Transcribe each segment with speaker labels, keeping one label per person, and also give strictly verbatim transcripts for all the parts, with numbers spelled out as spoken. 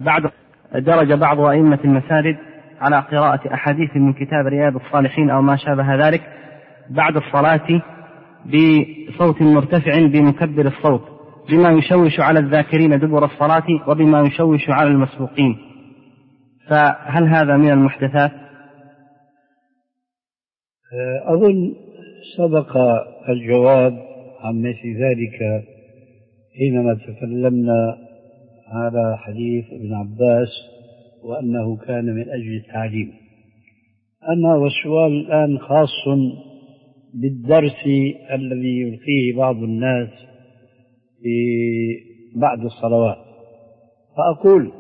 Speaker 1: بعد درج بعض أئمة المساجد على قراءة أحاديث من كتاب رياض الصالحين أو ما شابه ذلك بعد الصلاة بصوت مرتفع بمكبر الصوت، بما يشوش على الذاكرين دبر الصلاة وبما يشوش على المسبوقين، فهل هذا من المحدثات؟
Speaker 2: أظن سبق الجواب عن مثل ذلك حينما تكلمنا على حديث ابن عباس وأنه كان من أجل التعليم. أما والسؤال الآن خاص بالدرس الذي يلقيه بعض الناس بعد الصلوات، فأقول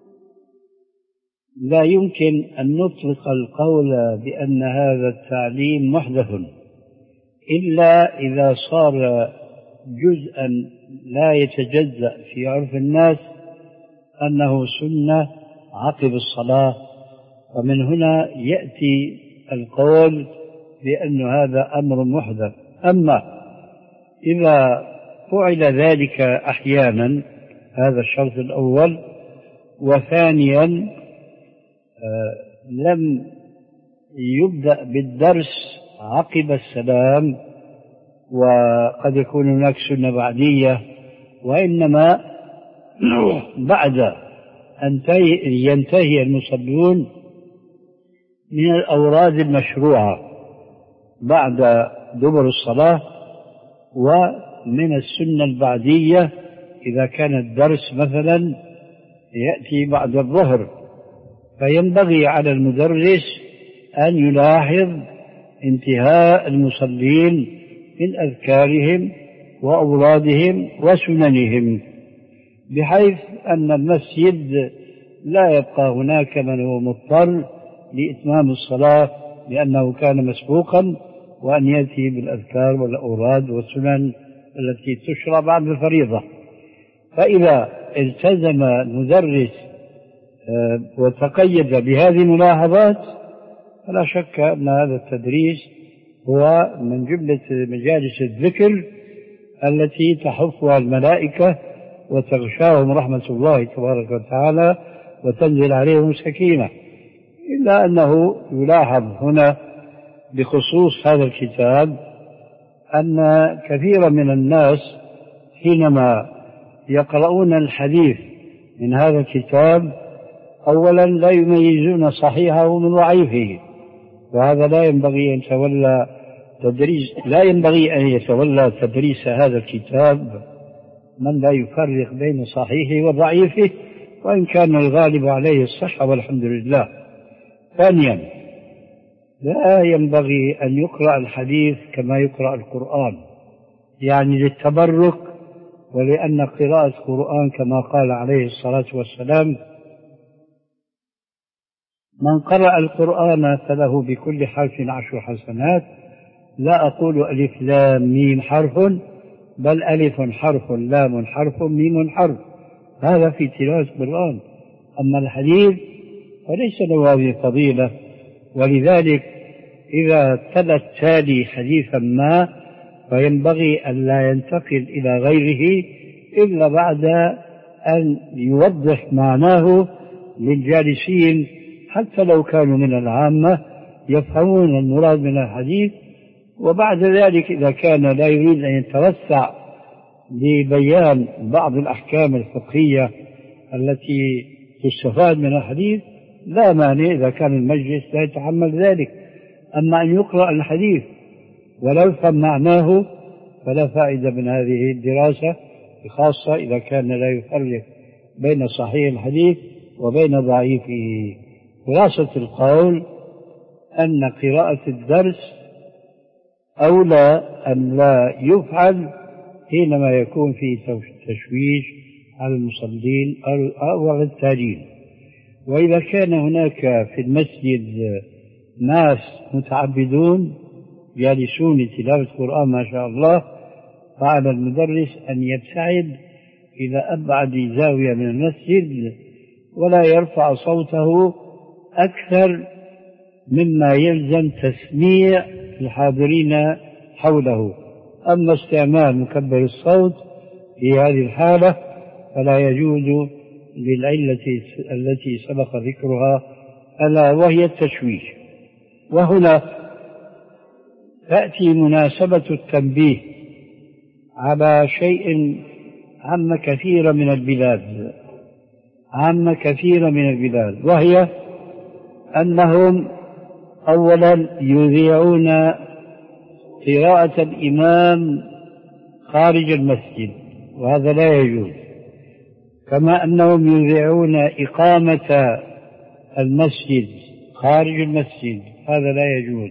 Speaker 2: لا يمكن أن نطلق القول بأن هذا التعليم محدث إلا إذا صار جزءا لا يتجزأ في عرف الناس أنه سنة عقب الصلاة، ومن هنا يأتي القول بأن هذا أمر محدث. أما إذا فعل ذلك أحيانا، هذا الشرط الأول، وثانيا لم يبدأ بالدرس عقب السلام، وقد يكون هناك سنة بعدية، وإنما بعد أن ينتهي المصلون من الأوراد المشروعة بعد دبر الصلاة، ومن السنة البعدية إذا كان الدرس مثلا يأتي بعد الظهر، فينبغي على المدرس أن يلاحظ انتهاء المصلين من أذكارهم وأورادهم وسننهم، بحيث أن المسجد لا يبقى هناك من هو مضطر لإتمام الصلاة لأنه كان مسبوقا، وأن يأتي بالأذكار والأوراد والسنن التي تشرع بعد الفريضة. فإذا التزم المدرس وتقيد بهذه الملاحظات فلا شك أن هذا التدريس هو من جملة مجالس الذكر التي تحفها الملائكة وتغشاهم رحمة الله تبارك وتعالى وتنزل عليهم السكينة. إلا أنه يلاحظ هنا بخصوص هذا الكتاب أن كثيرا من الناس حينما يقرؤون الحديث من هذا الكتاب أولا لا يميزون صحيحه من ضعيفه، وهذا لا ينبغي أن يتولى تدريس لا ينبغي أن يتولى تدريس هذا الكتاب من لا يفرق بين صحيحه وضعيفه، وإن كان الغالب عليه الصحة والحمد لله. ثانيا، لا ينبغي أن يقرأ الحديث كما يقرأ القرآن، يعني للتبرك، ولأن قراءة القرآن كما قال عليه الصلاة والسلام: من قرأ القرآن فله بكل حرف عشر حسنات. لا أقول ألف لام ميم حرف، بل ألف حرف لام حرف ميم حرف، هذا في تلاوة القرآن. أما الحديث فليس له هذه الفضيلة، ولذلك إذا تلا التالي حديثا ما فينبغي أن لا ينتقل إلى غيره إلا بعد أن يوضح معناه للجالسين، حتى لو كانوا من العامة يفهمون المراد من الحديث. وبعد ذلك إذا كان لا يريد أن يتوسع لبيان بعض الأحكام الفقهية التي تستفاد من الحديث لا مانع إذا كان المجلس لا يتحمل ذلك. أما أن يقرأ الحديث ولا يفهم معناه فلا فائدة من هذه الدراسة، خاصة إذا كان لا يفرق بين صحيح الحديث وبين ضعيفه. خلاصة القول أن قراءة الدرس أولى أن لا يفعل حينما يكون فيه تشويش على المصلين أو التالين. وإذا كان هناك في المسجد ناس متعبدون جالسون لتلاوة القرآن ما شاء الله، فعلى المدرس أن يبتعد إلى أبعد زاوية من المسجد ولا يرفع صوته أكثر مما يلزم تسميع الحاضرين حوله. أما استعمال مكبر الصوت في هذه الحالة فلا يجوز للعلة التي سبق ذكرها، ألا وهي التشويش. وهنا تأتي مناسبة التنبيه على شيء عم كثير من البلاد عم كثير من البلاد وهي أنهم أولا يذيعون قراءة الإمام خارج المسجد، وهذا لا يجوز، كما أنهم يذيعون إقامة المسجد خارج المسجد، هذا لا يجوز.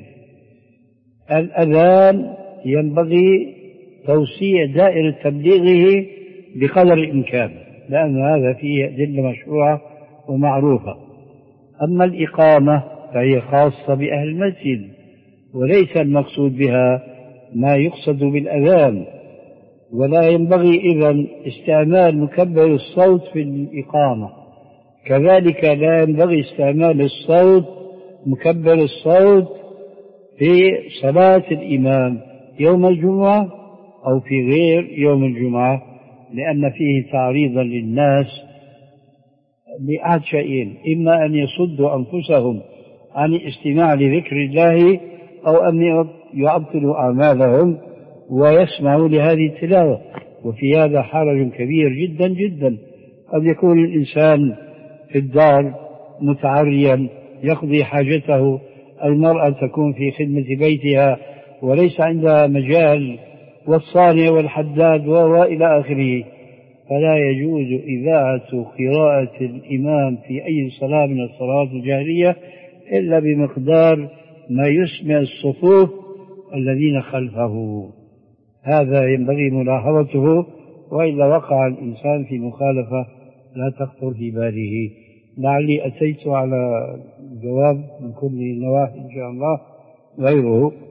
Speaker 2: الأذان ينبغي توسيع دائرة تبليغه بقدر الإمكان، لأن هذا فيه أدلة مشروعة ومعروفة. أما الإقامة فهي خاصة بأهل المسجد، وليس المقصود بها ما يقصد بالأذان، ولا ينبغي إذن استعمال مكبر الصوت في الإقامة، كذلك لا ينبغي استعمال الصوت مكبر الصوت في صلاة الإمام يوم الجمعة أو في غير يوم الجمعة، لأن فيه تعريضا للناس لأحد شيئين: إما أن يصدوا أنفسهم عن الاستماع لذكر الله، أو أن يعطلوا أعمالهم ويسمعوا لهذه التلاوة، وفي هذا حرج كبير جدا جدا. قد يكون الإنسان في الدار متعريا يقضي حاجته، المرأة تكون في خدمة بيتها وليس عندها مجال، والصانع والحداد وإلى آخره، فلا يجوز إذاعة قراءة الإمام في أي صلاة من الصلوات الجاهرية إلا بمقدار ما يسمع الصفوف الذين خلفه. هذا ينبغي ملاحظته، وإلا وقع الإنسان في مخالفة لا تخطر في باله. لعلي أتيت على جواب من كل نواحي إن شاء الله غيره.